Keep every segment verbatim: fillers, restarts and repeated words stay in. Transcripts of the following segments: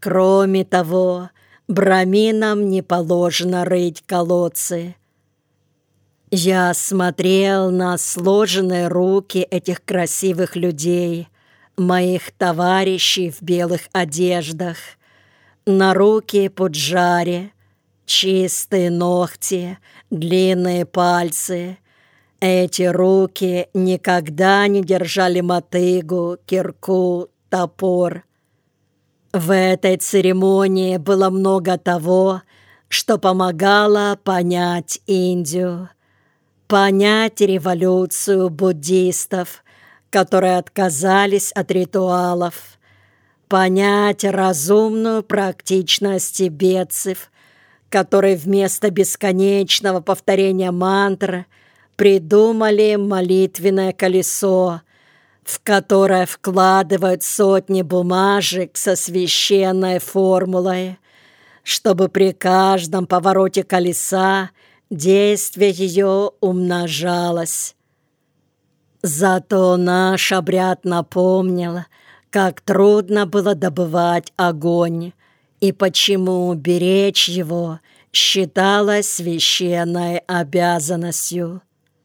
Кроме того, браминам не положено рыть колодцы. Я смотрел на сложенные руки этих красивых людей, моих товарищей в белых одеждах, на руки пуджари, чистые ногти, длинные пальцы. Эти руки никогда не держали мотыгу, кирку, топор. В этой церемонии было много того, что помогало понять Индию, понять революцию буддистов, которые отказались от ритуалов, понять разумную практичность тибетцев, которые вместо бесконечного повторения мантр придумали молитвенное колесо, в которое вкладывают сотни бумажек со священной формулой, чтобы при каждом повороте колеса действие ее умножалось. Зато наш обряд напомнил, как трудно было добывать огонь и почему беречь его считалось священной обязанностью.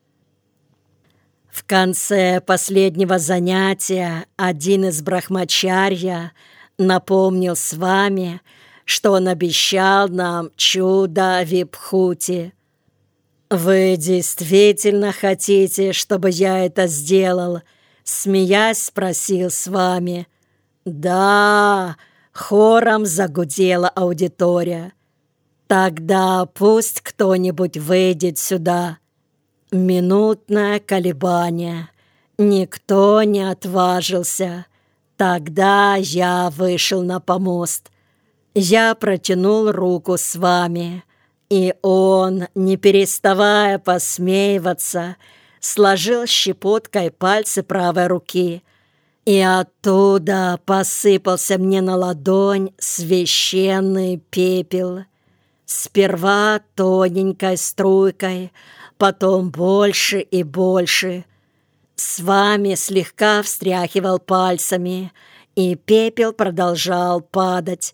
В конце последнего занятия один из брахмачарья напомнил с вами, что он обещал нам чудо Вибхути. «Вы действительно хотите, чтобы я это сделал?» Смеясь, спросил с вами. «Да!» — хором загудела аудитория. «Тогда пусть кто-нибудь выйдет сюда». Минутное колебание. Никто не отважился. Тогда я вышел на помост. Я протянул руку с вами, и он, не переставая посмеиваться, сложил щепоткой пальцы правой руки, и оттуда посыпался мне на ладонь священный пепел. Сперва тоненькой струйкой, потом больше и больше. С вами слегка встряхивал пальцами, и пепел продолжал падать.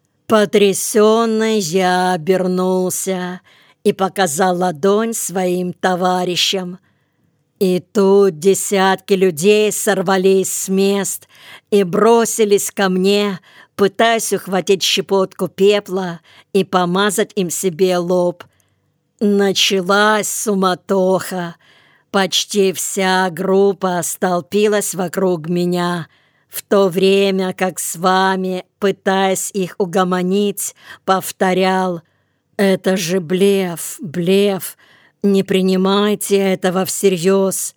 Потрясенный я обернулся и показал ладонь своим товарищам. И тут десятки людей сорвались с мест и бросились ко мне, пытаясь ухватить щепотку пепла и помазать им себе лоб. Началась суматоха. Почти вся группа столпилась вокруг меня, в то время как с вами, пытаясь их угомонить, повторял: «Это же блеф, блеф, не принимайте этого всерьез».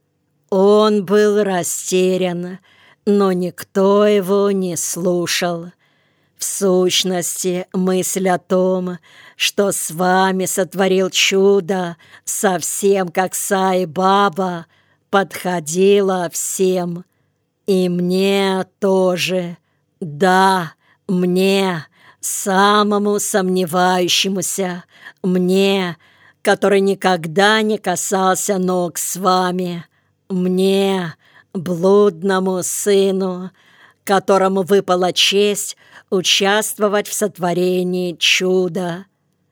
Он был растерян, но никто его не слушал. В сущности, мысль о том, что с вами сотворил чудо, совсем как Сай-Баба, подходила всем. И мне тоже. Да, мне, самому сомневающемуся, мне, который никогда не касался ног с вами, мне, блудному сыну, которому выпала честь участвовать в сотворении чуда.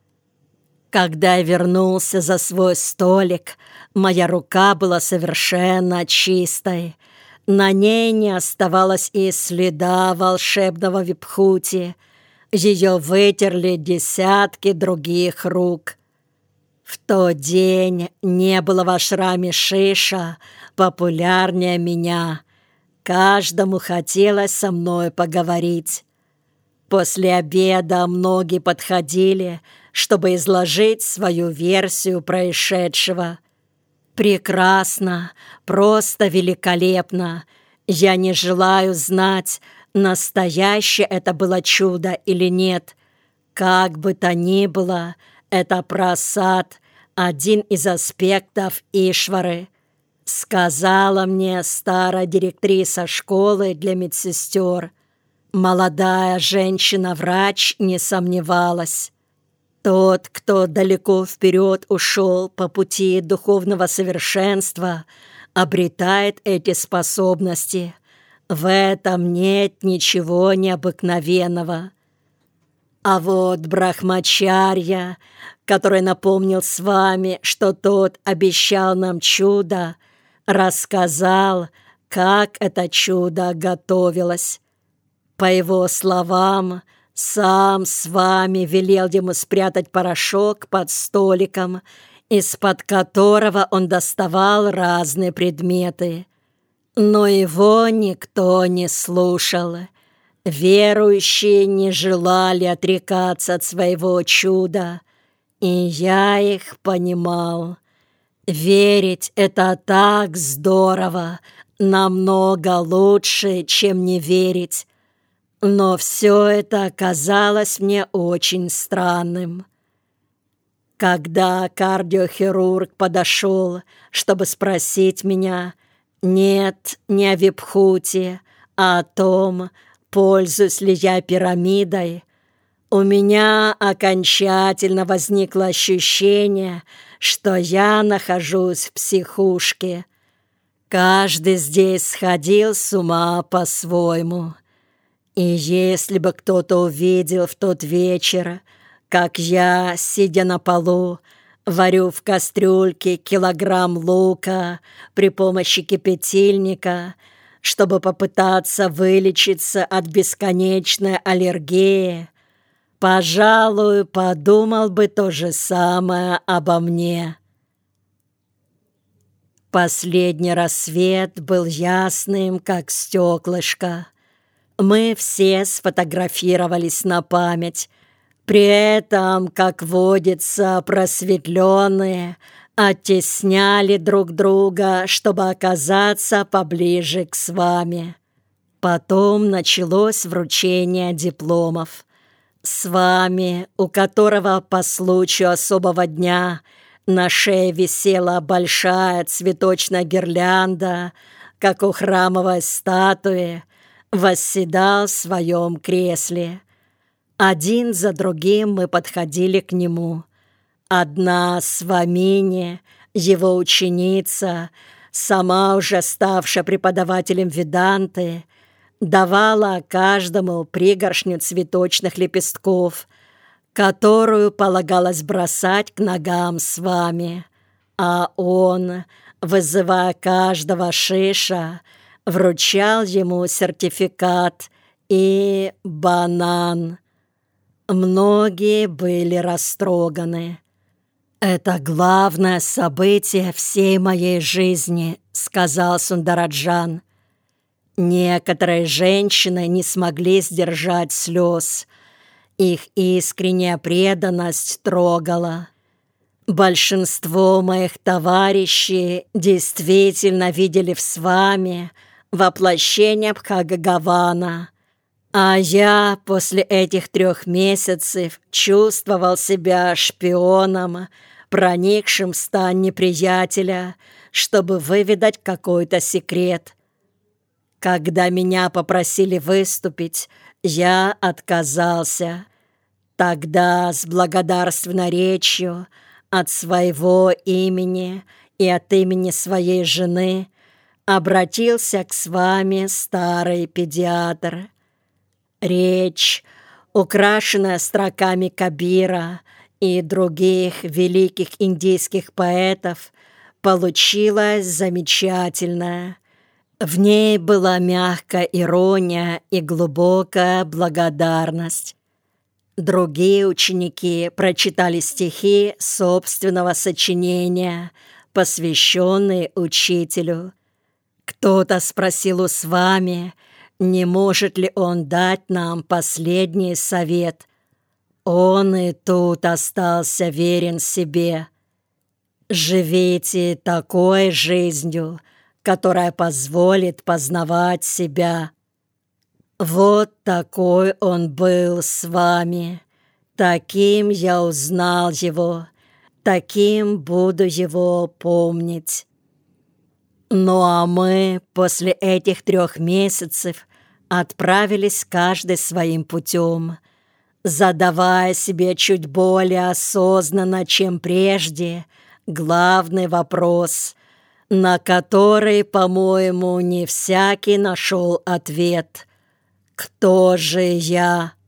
Когда я вернулся за свой столик, моя рука была совершенно чистой. На ней не оставалось и следа волшебного вибхути. Ее вытерли десятки других рук. В тот день не было в ашраме Шиша популярнее меня. Каждому хотелось со мной поговорить. После обеда многие подходили, чтобы изложить свою версию происшедшего. Прекрасно, просто великолепно. Я не желаю знать, настоящее это было чудо или нет. Как бы то ни было, это прасад, один из аспектов Ишвары. Сказала мне старая директриса школы для медсестер. Молодая женщина-врач не сомневалась. Тот, кто далеко вперед ушел по пути духовного совершенства, обретает эти способности. В этом нет ничего необыкновенного. А вот Брахмачарья, который напомнил с вами, что тот обещал нам чудо, рассказал, как это чудо готовилось. По его словам, сам с вами велел ему спрятать порошок под столиком, из-под которого он доставал разные предметы. Но его никто не слушал. Верующие не желали отрекаться от своего чуда, и я их понимал. Верить — это так здорово, намного лучше, чем не верить. Но все это оказалось мне очень странным. Когда кардиохирург подошел, чтобы спросить меня, нет, не о Випхуте, а о том, пользуюсь ли я пирамидой, у меня окончательно возникло ощущение, что я нахожусь в психушке. Каждый здесь сходил с ума по-своему. И если бы кто-то увидел в тот вечер, как я, сидя на полу, варю в кастрюльке килограмм лука при помощи кипятильника, чтобы попытаться вылечиться от бесконечной аллергии, пожалуй, подумал бы то же самое обо мне. Последний рассвет был ясным, как стеклышко. Мы все сфотографировались на память. При этом, как водится, просветленные оттесняли друг друга, чтобы оказаться поближе к с вами. Потом началось вручение дипломов. С вами, у которого по случаю особого дня на шее висела большая цветочная гирлянда, как у храмовой статуи, восседал в своем кресле. Один за другим мы подходили к нему. Одна Свамини, его ученица, сама уже ставшая преподавателем веданты, давала каждому пригоршню цветочных лепестков, которую полагалось бросать к ногам Свами, а он, вызывая каждого шиша, вручал ему сертификат и банан. Многие были растроганы. «Это главное событие всей моей жизни», — сказал Сундараджан. Некоторые женщины не смогли сдержать слез. Их искренняя преданность трогала. Большинство моих товарищей действительно видели в Свами воплощение Бхагавана, а я после этих трех месяцев чувствовал себя шпионом, проникшим в стан неприятеля, чтобы выведать какой-то секрет. Когда меня попросили выступить, я отказался. Тогда с благодарственной речью от своего имени и от имени своей жены обратился к с вами старый педиатр. Речь, украшенная строками Кабира и других великих индийских поэтов, получилась замечательная. В ней была мягкая ирония и глубокая благодарность. Другие ученики прочитали стихи собственного сочинения, посвященные учителю. Кто-то спросил у Свами, не может ли он дать нам последний совет. Он и тут остался верен себе. Живите такой жизнью, которая позволит познавать себя. Вот такой он был с вами. Таким я узнал его, таким буду его помнить. Ну а мы после этих трех месяцев отправились каждый своим путем, задавая себе чуть более осознанно, чем прежде, главный вопрос: на который, по-моему, не всякий нашел ответ. Кто же я?